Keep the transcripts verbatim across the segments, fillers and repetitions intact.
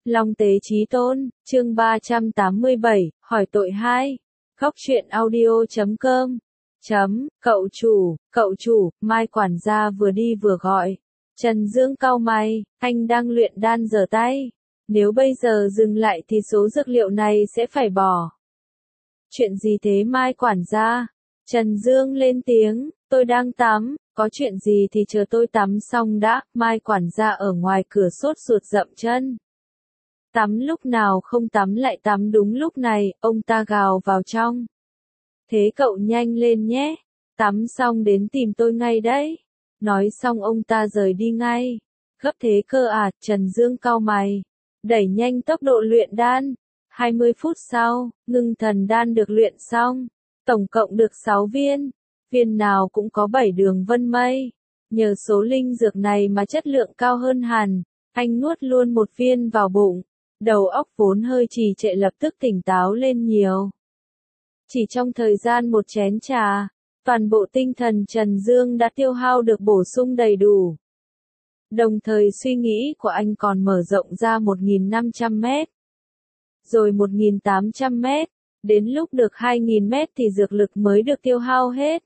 Long Tế Chí Tôn, chương ba trăm tám mươi bảy, hỏi tội hai. Góc truyện audio chấm com. Chấm, cậu chủ, cậu chủ, Mai quản gia vừa đi vừa gọi. Trần Dương cau mày, anh đang luyện đan giở tay. Nếu bây giờ dừng lại thì số dược liệu này sẽ phải bỏ. Chuyện gì thế Mai quản gia? Trần Dương lên tiếng, tôi đang tắm, có chuyện gì thì chờ tôi tắm xong đã. Mai quản gia ở ngoài cửa sốt ruột dậm chân. Tắm lúc nào không tắm lại tắm đúng lúc này, ông ta gào vào trong. Thế cậu nhanh lên nhé, tắm xong đến tìm tôi ngay đấy. Nói xong ông ta rời đi ngay. Gấp thế cơ à, Trần Dương cau mày. Đẩy nhanh tốc độ luyện đan. hai mươi phút sau, ngưng thần đan được luyện xong. Tổng cộng được sáu viên. Viên nào cũng có bảy đường vân mây. Nhờ số linh dược này mà chất lượng cao hơn hẳn. Anh nuốt luôn một viên vào bụng. Đầu óc vốn hơi trì trệ lập tức tỉnh táo lên nhiều. Chỉ trong thời gian một chén trà, toàn bộ tinh thần Trần Dương đã tiêu hao được bổ sung đầy đủ. Đồng thời suy nghĩ của anh còn mở rộng ra một nghìn năm trăm mét, rồi một nghìn tám trăm mét, đến lúc được hai nghìn mét thì dược lực mới được tiêu hao hết.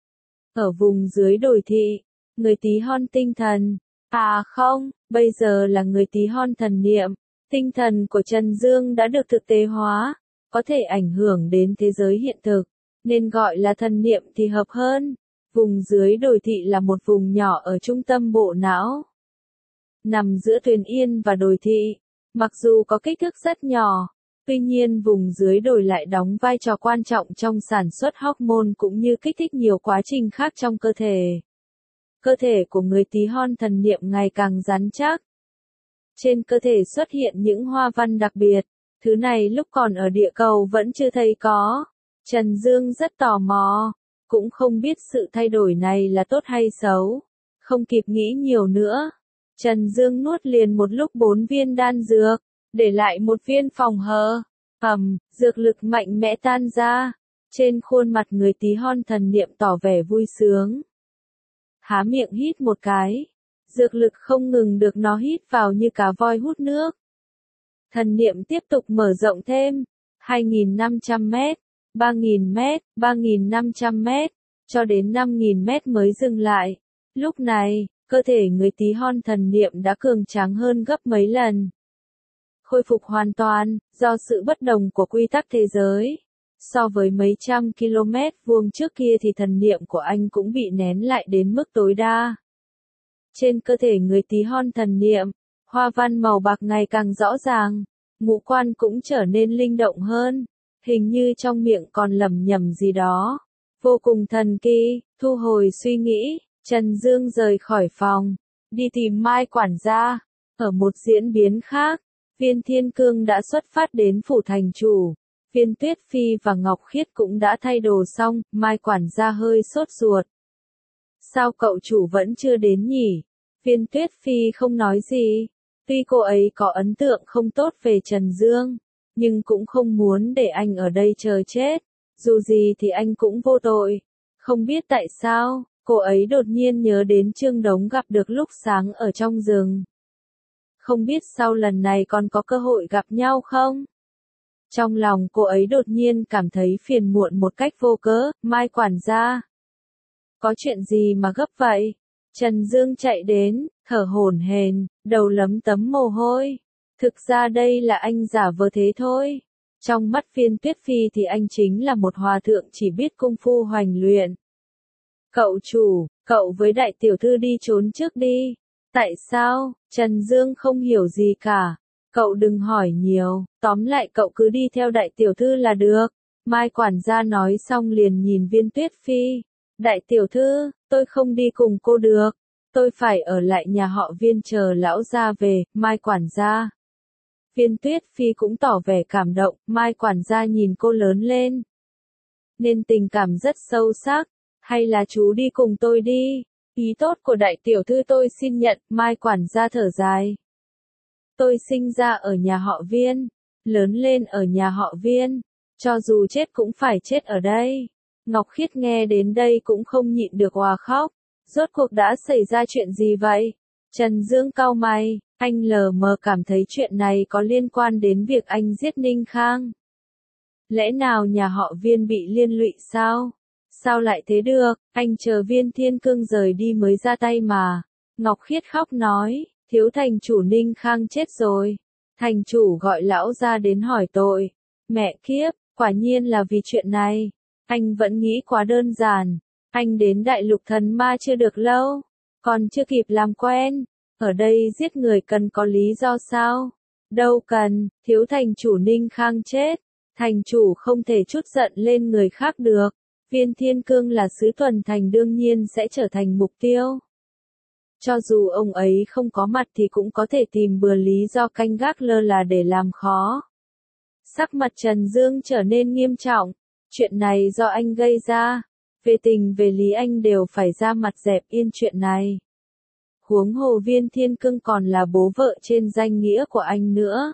Ở vùng dưới đồi thị, người tí hon tinh thần, à không, bây giờ là người tí hon thần niệm. Tinh thần của Trần Dương đã được thực tế hóa, có thể ảnh hưởng đến thế giới hiện thực, nên gọi là thần niệm thì hợp hơn. Vùng dưới đồi thị là một vùng nhỏ ở trung tâm bộ não, nằm giữa Tuyền Yên và đồi thị. Mặc dù có kích thước rất nhỏ, tuy nhiên vùng dưới đồi lại đóng vai trò quan trọng trong sản xuất hormone cũng như kích thích nhiều quá trình khác trong cơ thể. Cơ thể của người tí hon thần niệm ngày càng rắn chắc. Trên cơ thể xuất hiện những hoa văn đặc biệt, thứ này lúc còn ở địa cầu vẫn chưa thấy có. Trần Dương rất tò mò, cũng không biết sự thay đổi này là tốt hay xấu. Không kịp nghĩ nhiều nữa, Trần Dương nuốt liền một lúc bốn viên đan dược, để lại một viên phòng hờ. Ầm, dược lực mạnh mẽ tan ra, trên khuôn mặt người tí hon thần niệm tỏ vẻ vui sướng. Há miệng hít một cái. Dược lực không ngừng được nó hít vào như cá voi hút nước. Thần niệm tiếp tục mở rộng thêm, hai nghìn năm trăm mét, ba nghìn mét, ba nghìn năm trăm mét, cho đến năm nghìn mét mới dừng lại. Lúc này, cơ thể người tí hon thần niệm đã cường tráng hơn gấp mấy lần. Khôi phục hoàn toàn, do sự bất đồng của quy tắc thế giới. So với mấy trăm km vuông trước kia thì thần niệm của anh cũng bị nén lại đến mức tối đa. Trên cơ thể người tí hon thần niệm, hoa văn màu bạc ngày càng rõ ràng, ngũ quan cũng trở nên linh động hơn, hình như trong miệng còn lẩm nhẩm gì đó. Vô cùng thần kỳ, thu hồi suy nghĩ, Trần Dương rời khỏi phòng, đi tìm Mai quản gia. Ở một diễn biến khác, Viên Thiên Cương đã xuất phát đến phủ thành chủ, Viên Tuyết Phi và Ngọc Khiết cũng đã thay đồ xong, Mai quản gia hơi sốt ruột. Sao cậu chủ vẫn chưa đến nhỉ? Viên Tuyết Phi không nói gì. Tuy cô ấy có ấn tượng không tốt về Trần Dương, nhưng cũng không muốn để anh ở đây chờ chết. Dù gì thì anh cũng vô tội. Không biết tại sao, cô ấy đột nhiên nhớ đến Trương Đống gặp được lúc sáng ở trong rừng. Không biết sau lần này còn có cơ hội gặp nhau không? Trong lòng cô ấy đột nhiên cảm thấy phiền muộn một cách vô cớ. Mai quản gia, có chuyện gì mà gấp vậy? Trần Dương chạy đến, thở hổn hển, đầu lấm tấm mồ hôi. Thực ra đây là anh giả vờ thế thôi. Trong mắt Viên Tuyết Phi thì anh chính là một hòa thượng chỉ biết công phu hoành luyện. Cậu chủ, cậu với đại tiểu thư đi trốn trước đi. Tại sao? Trần Dương không hiểu gì cả. Cậu đừng hỏi nhiều, tóm lại cậu cứ đi theo đại tiểu thư là được. Mai quản gia nói xong liền nhìn Viên Tuyết Phi. Đại tiểu thư, tôi không đi cùng cô được. Tôi phải ở lại nhà họ Viên chờ lão gia về. Mai quản gia. Viên Tuyết Phi cũng tỏ vẻ cảm động. Mai quản gia nhìn cô lớn lên, nên tình cảm rất sâu sắc. Hay là chú đi cùng tôi đi. Ý tốt của đại tiểu thư tôi xin nhận. Mai quản gia thở dài. Tôi sinh ra ở nhà họ Viên, lớn lên ở nhà họ Viên, cho dù chết cũng phải chết ở đây. Ngọc Khiết nghe đến đây cũng không nhịn được òa khóc. Rốt cuộc đã xảy ra chuyện gì vậy? Trần Dương cau mày, anh lờ mờ cảm thấy chuyện này có liên quan đến việc anh giết Ninh Khang. Lẽ nào nhà họ Viên bị liên lụy sao? Sao lại thế được, anh chờ Viên Thiên Cương rời đi mới ra tay mà. Ngọc Khiết khóc nói, thiếu thành chủ Ninh Khang chết rồi. Thành chủ gọi lão ra đến hỏi tội. Mẹ kiếp, quả nhiên là vì chuyện này. Anh vẫn nghĩ quá đơn giản. Anh đến đại lục thần ma chưa được lâu. Còn chưa kịp làm quen. Ở đây giết người cần có lý do sao? Đâu cần, thiếu thành chủ Ninh Khang chết. Thành chủ không thể trút giận lên người khác được. Viên Thiên Cương là sứ tuần thành đương nhiên sẽ trở thành mục tiêu. Cho dù ông ấy không có mặt thì cũng có thể tìm bừa lý do canh gác lơ là để làm khó. Sắc mặt Trần Dương trở nên nghiêm trọng. Chuyện này do anh gây ra. Về tình về lý anh đều phải ra mặt dẹp yên chuyện này. Huống hồ Viên Thiên Cương còn là bố vợ trên danh nghĩa của anh nữa.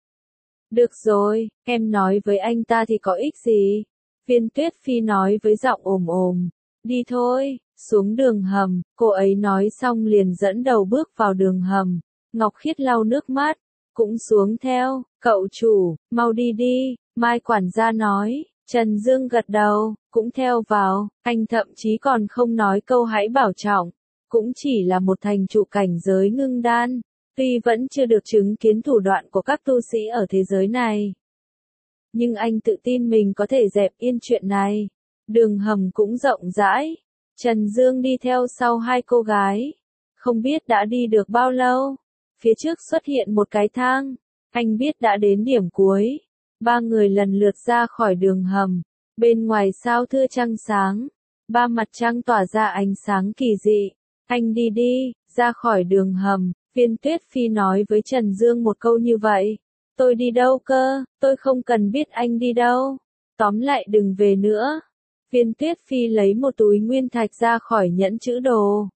Được rồi, em nói với anh ta thì có ích gì? Viên Tuyết Phi nói với giọng ồm ồm. Đi thôi, xuống đường hầm, cô ấy nói xong liền dẫn đầu bước vào đường hầm. Ngọc Khiết lau nước mắt, cũng xuống theo, cậu chủ, mau đi đi, Mai quản gia nói. Trần Dương gật đầu, cũng theo vào, anh thậm chí còn không nói câu hãy bảo trọng. Cũng chỉ là một thành trụ cảnh giới ngưng đan, tuy vẫn chưa được chứng kiến thủ đoạn của các tu sĩ ở thế giới này. Nhưng anh tự tin mình có thể dẹp yên chuyện này. Đường hầm cũng rộng rãi. Trần Dương đi theo sau hai cô gái. Không biết đã đi được bao lâu. Phía trước xuất hiện một cái thang. Anh biết đã đến điểm cuối. Ba người lần lượt ra khỏi đường hầm. Bên ngoài sao thưa trăng sáng. Ba mặt trăng tỏa ra ánh sáng kỳ dị. Anh đi đi, ra khỏi đường hầm. Viên Tuyết Phi nói với Trần Dương một câu như vậy. Tôi đi đâu cơ, tôi không cần biết anh đi đâu. Tóm lại đừng về nữa. Viên Tuyết Phi lấy một túi nguyên thạch ra khỏi nhẫn chữ đồ.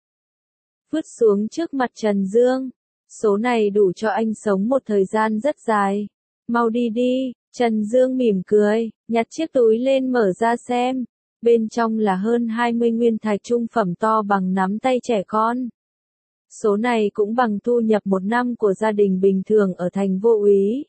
Vứt xuống trước mặt Trần Dương. Số này đủ cho anh sống một thời gian rất dài. Mau đi đi, Trần Dương mỉm cười, nhặt chiếc túi lên mở ra xem. Bên trong là hơn hai mươi nguyên thạch trung phẩm to bằng nắm tay trẻ con. Số này cũng bằng thu nhập một năm của gia đình bình thường ở thành Vô Úy.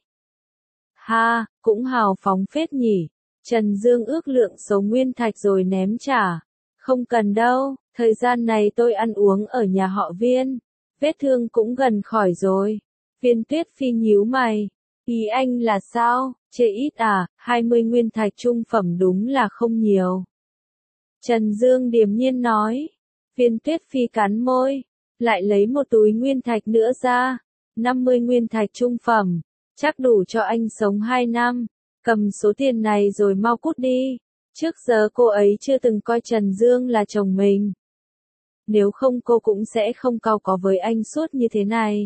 Ha, cũng hào phóng phết nhỉ. Trần Dương ước lượng số nguyên thạch rồi ném trả. Không cần đâu, thời gian này tôi ăn uống ở nhà họ Viên. Vết thương cũng gần khỏi rồi. Viên Tuyết Phi nhíu mày. Ý anh là sao, chê ít à, hai mươi nguyên thạch trung phẩm đúng là không nhiều. Trần Dương điềm nhiên nói. Viên Tuyết Phi cắn môi. Lại lấy một túi nguyên thạch nữa ra. năm mươi nguyên thạch trung phẩm. Chắc đủ cho anh sống hai năm. Cầm số tiền này rồi mau cút đi. Trước giờ cô ấy chưa từng coi Trần Dương là chồng mình. Nếu không cô cũng sẽ không cau có với anh suốt như thế này.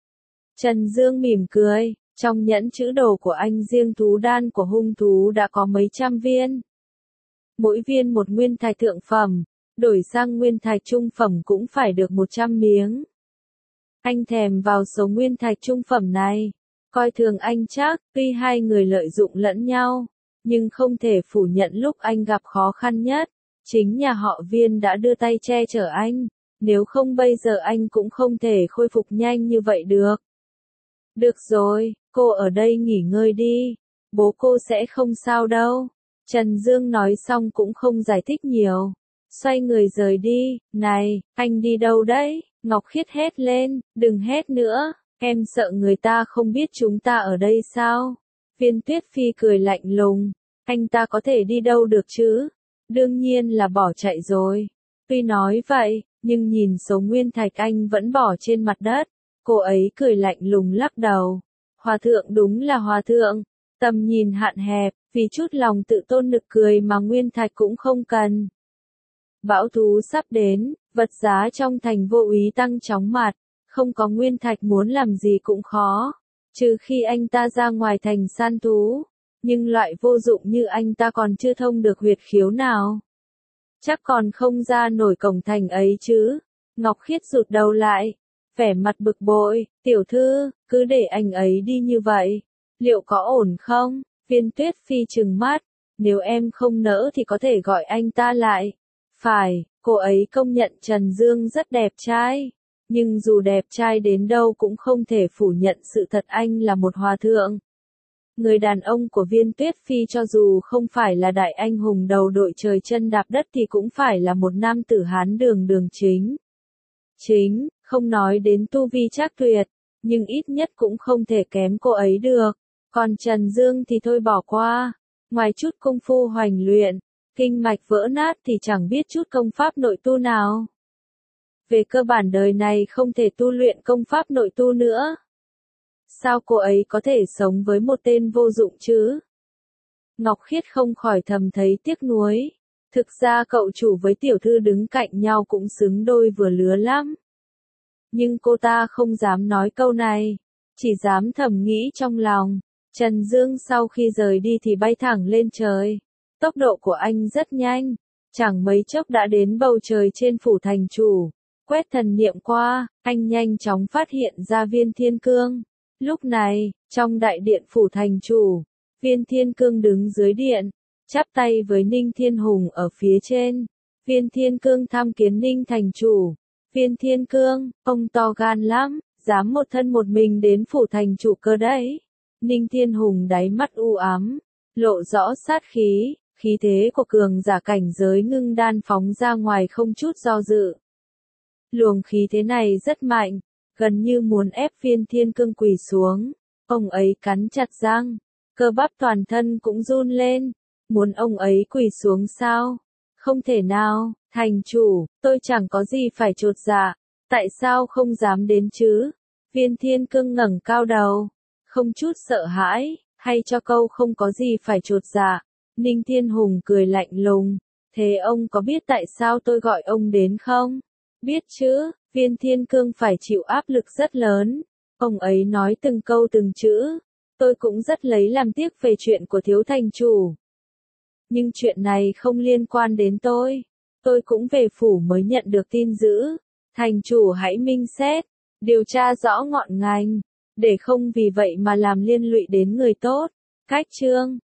Trần Dương mỉm cười. Trong nhẫn chữ đồ của anh riêng thú đan của hung thú đã có mấy trăm viên. Mỗi viên một nguyên thạch thượng phẩm. Đổi sang nguyên thạch trung phẩm cũng phải được một trăm miếng. Anh thèm vào số nguyên thạch trung phẩm này. Coi thường anh chắc, tuy hai người lợi dụng lẫn nhau. Nhưng không thể phủ nhận lúc anh gặp khó khăn nhất. Chính nhà họ Viên đã đưa tay che chở anh. Nếu không bây giờ anh cũng không thể khôi phục nhanh như vậy được. Được rồi, cô ở đây nghỉ ngơi đi. Bố cô sẽ không sao đâu. Trần Dương nói xong cũng không giải thích nhiều. Xoay người rời đi. Này, anh đi đâu đấy? Ngọc Khiết hét lên. Đừng hét nữa. Em sợ người ta không biết chúng ta ở đây sao? Viên Tuyết Phi cười lạnh lùng. Anh ta có thể đi đâu được chứ? Đương nhiên là bỏ chạy rồi. Tuy nói vậy, nhưng nhìn số nguyên thạch anh vẫn bỏ trên mặt đất. Cô ấy cười lạnh lùng lắc đầu. Hòa thượng đúng là hòa thượng. Tầm nhìn hạn hẹp, vì chút lòng tự tôn nực cười mà nguyên thạch cũng không cần. Bão thú sắp đến, vật giá trong thành Vô Úy tăng chóng mặt. Không có nguyên thạch muốn làm gì cũng khó. Trừ khi anh ta ra ngoài thành săn thú. Nhưng loại vô dụng như anh ta còn chưa thông được huyệt khiếu nào. Chắc còn không ra nổi cổng thành ấy chứ. Ngọc Khiết rụt đầu lại. Vẻ mặt bực bội. Tiểu thư, cứ để anh ấy đi như vậy. Liệu có ổn không? Viên Tuyết Phi trừng mắt. Nếu em không nỡ thì có thể gọi anh ta lại. Phải, cô ấy công nhận Trần Dương rất đẹp trai. Nhưng dù đẹp trai đến đâu cũng không thể phủ nhận sự thật anh là một hòa thượng. Người đàn ông của Viên Tuyết Phi cho dù không phải là đại anh hùng đầu đội trời chân đạp đất thì cũng phải là một nam tử Hán đường đường chính. Chính, không nói đến tu vi trác tuyệt, nhưng ít nhất cũng không thể kém cô ấy được. Còn Trần Dương thì thôi bỏ qua. Ngoài chút công phu hoành luyện, kinh mạch vỡ nát thì chẳng biết chút công pháp nội tu nào. Về cơ bản đời này không thể tu luyện công pháp nội tu nữa. Sao cô ấy có thể sống với một tên vô dụng chứ? Ngọc Khiết không khỏi thầm thấy tiếc nuối. Thực ra cậu chủ với tiểu thư đứng cạnh nhau cũng xứng đôi vừa lứa lắm. Nhưng cô ta không dám nói câu này, chỉ dám thầm nghĩ trong lòng. Trần Dương sau khi rời đi thì bay thẳng lên trời. Tốc độ của anh rất nhanh, chẳng mấy chốc đã đến bầu trời trên phủ thành chủ. Quét thần niệm qua, anh nhanh chóng phát hiện ra Viên Thiên Cương. Lúc này, trong đại điện phủ thành chủ, Viên Thiên Cương đứng dưới điện, chắp tay với Ninh Thiên Hùng ở phía trên. Viên Thiên Cương tham kiến Ninh thành chủ. Viên Thiên Cương, ông to gan lắm, dám một thân một mình đến phủ thành chủ cơ đấy. Ninh Thiên Hùng đáy mắt u ám, lộ rõ sát khí, khí thế của cường giả cảnh giới ngưng đan phóng ra ngoài không chút do dự. Luồng khí thế này rất mạnh, gần như muốn ép Viên Thiên Cương quỳ xuống. Ông ấy cắn chặt răng, cơ bắp toàn thân cũng run lên. Muốn ông ấy quỳ xuống sao? Không thể nào, thành chủ, tôi chẳng có gì phải chột dạ. Tại sao không dám đến chứ? Viên Thiên Cương ngẩng cao đầu, không chút sợ hãi, hay cho câu không có gì phải chột dạ. Ninh Thiên Hùng cười lạnh lùng, thế ông có biết tại sao tôi gọi ông đến không? Biết chứ, Viên Thiên Cương phải chịu áp lực rất lớn. Ông ấy nói từng câu từng chữ. Tôi cũng rất lấy làm tiếc về chuyện của thiếu thành chủ. Nhưng chuyện này không liên quan đến tôi. Tôi cũng về phủ mới nhận được tin dữ. Thành chủ hãy minh xét, điều tra rõ ngọn ngành, để không vì vậy mà làm liên lụy đến người tốt. Cách chương